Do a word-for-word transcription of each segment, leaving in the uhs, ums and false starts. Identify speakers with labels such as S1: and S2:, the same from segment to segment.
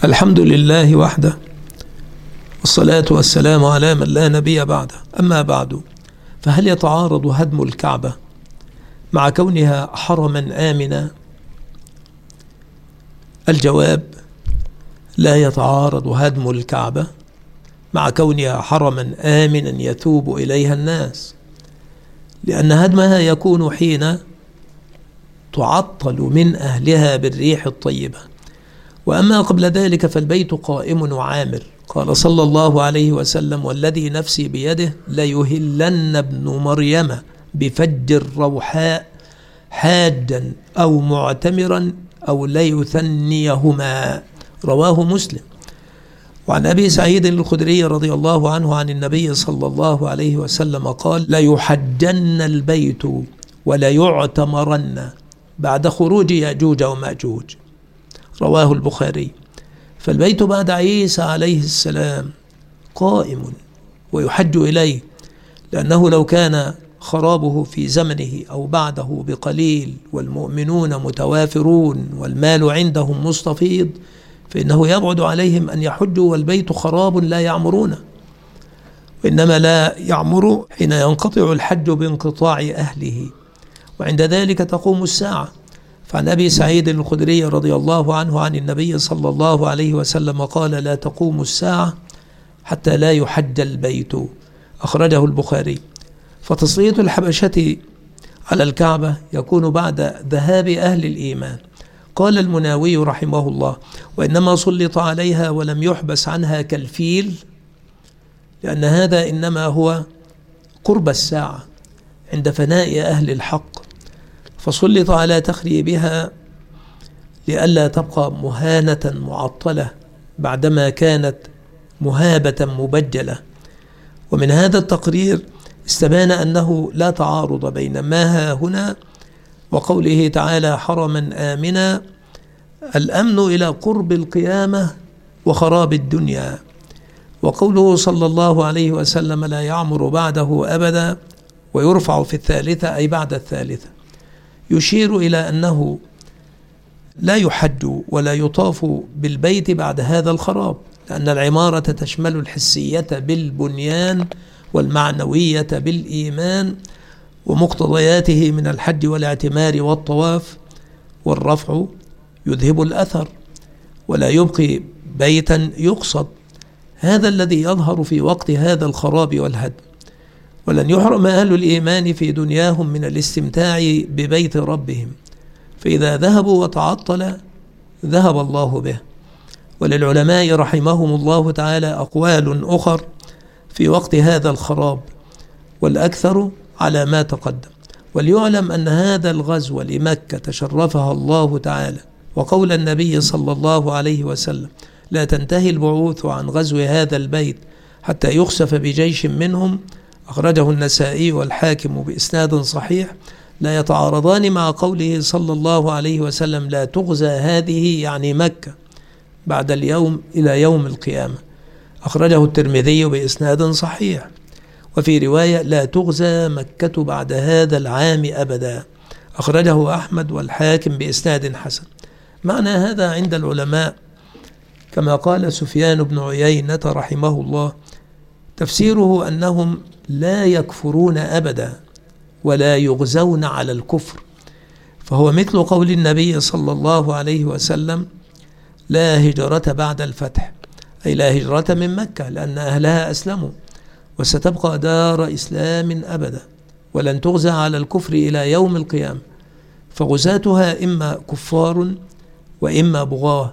S1: الحمد لله وحده، والصلاة والسلام على من لا نبي بعده. أما بعد، فهل يتعارض هدم الكعبة مع كونها حرما آمنا؟ الجواب: لا يتعارض هدم الكعبة مع كونها حرما آمنا يثوب إليها الناس، لأن هدمها يكون حين تعطل من أهلها بالريح الطيبة. وأما قبل ذلك فالبيت قائم وعامر. قال صلى الله عليه وسلم: والذي نفسي بيده ليهلن ابن مريم بفج الروحاء حاجا أو معتمرا أو ليثنيهما. رواه مسلم. وعن أبي سعيد الخدري رضي الله عنه عن النبي صلى الله عليه وسلم قال: ليحجن البيت وليعتمرن بعد خروج يأجوج ومأجوج. رواه البخاري. فالبيت بعد عيسى عليه السلام قائم ويحج إليه، لأنه لو كان خرابه في زمنه أو بعده بقليل والمؤمنون متوافرون والمال عندهم مستفيض فإنه يبعد عليهم أن يحجوا والبيت خراب لا يعمرونه، وإنما لا يعمر حين ينقطع الحج بانقطاع أهله، وعند ذلك تقوم الساعة. فعن أبي سعيد الخدري رضي الله عنه عن النبي صلى الله عليه وسلم قال: لا تقوم الساعة حتى لا يحج البيت. أخرجه البخاري. فتسليط الحبشة على الكعبة يكون بعد ذهاب أهل الإيمان. قال المناوي رحمه الله: وإنما سلط عليها ولم يحبس عنها كالفيل، لأن هذا إنما هو قرب الساعة عند فناء أهل الحق، فسلط على تخريبها لئلا تبقى مهانة معطلة بعدما كانت مهابة مبجلة. ومن هذا التقرير استبان أنه لا تعارض بين ما ها هنا وقوله تعالى: حرما آمنا، الأمن إلى قرب القيامة وخراب الدنيا، وقوله صلى الله عليه وسلم: لا يعمر بعده أبدا، ويرفع في الثالثة أي بعد الثالثة، يشير إلى أنه لا يحج ولا يطاف بالبيت بعد هذا الخراب، لأن العمارة تشمل الحسية بالبنيان والمعنوية بالإيمان ومقتضياته من الحج والاعتمار والطواف، والرفع يذهب الأثر ولا يبقي بيتا يقصد. هذا الذي يظهر في وقت هذا الخراب والهدم. ولن يحرم أهل الإيمان في دنياهم من الاستمتاع ببيت ربهم، فإذا ذهبوا وتعطل ذهب الله به. وللعلماء رحمهم الله تعالى أقوال أخر في وقت هذا الخراب، والأكثر على ما تقدم. وليعلم أن هذا الغزو لمكة شرفها الله تعالى، وقول النبي صلى الله عليه وسلم: لا تنتهي البعوث عن غزو هذا البيت حتى يخسف بجيش منهم، أخرجه النسائي والحاكم بإسناد صحيح، لا يتعارضان مع قوله صلى الله عليه وسلم: لا تغزى هذه يعني مكة بعد اليوم إلى يوم القيامة. أخرجه الترمذي بإسناد صحيح. وفي رواية: لا تغزى مكة بعد هذا العام أبدا. أخرجه أحمد والحاكم بإسناد حسن. معنى هذا عند العلماء كما قال سفيان بن عيينة رحمه الله: تفسيره أنهم لا يكفرون أبدا ولا يغزون على الكفر، فهو مثل قول النبي صلى الله عليه وسلم: لا هجرة بعد الفتح، أي لا هجرة من مكة، لأن أهلها أسلموا وستبقى دار إسلام أبدا، ولن تغزى على الكفر إلى يوم القيامة، فغزاتها إما كفار وإما بغاة،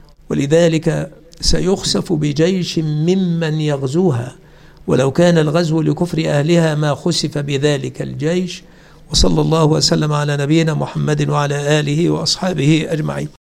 S1: ولذلك سيخسف بجيش ممن يغزوها، ولو كان الغزو لكفر أهلها ما خسف بذلك الجيش. وصلى الله وسلم على نبينا محمد وعلى آله وأصحابه أجمعين.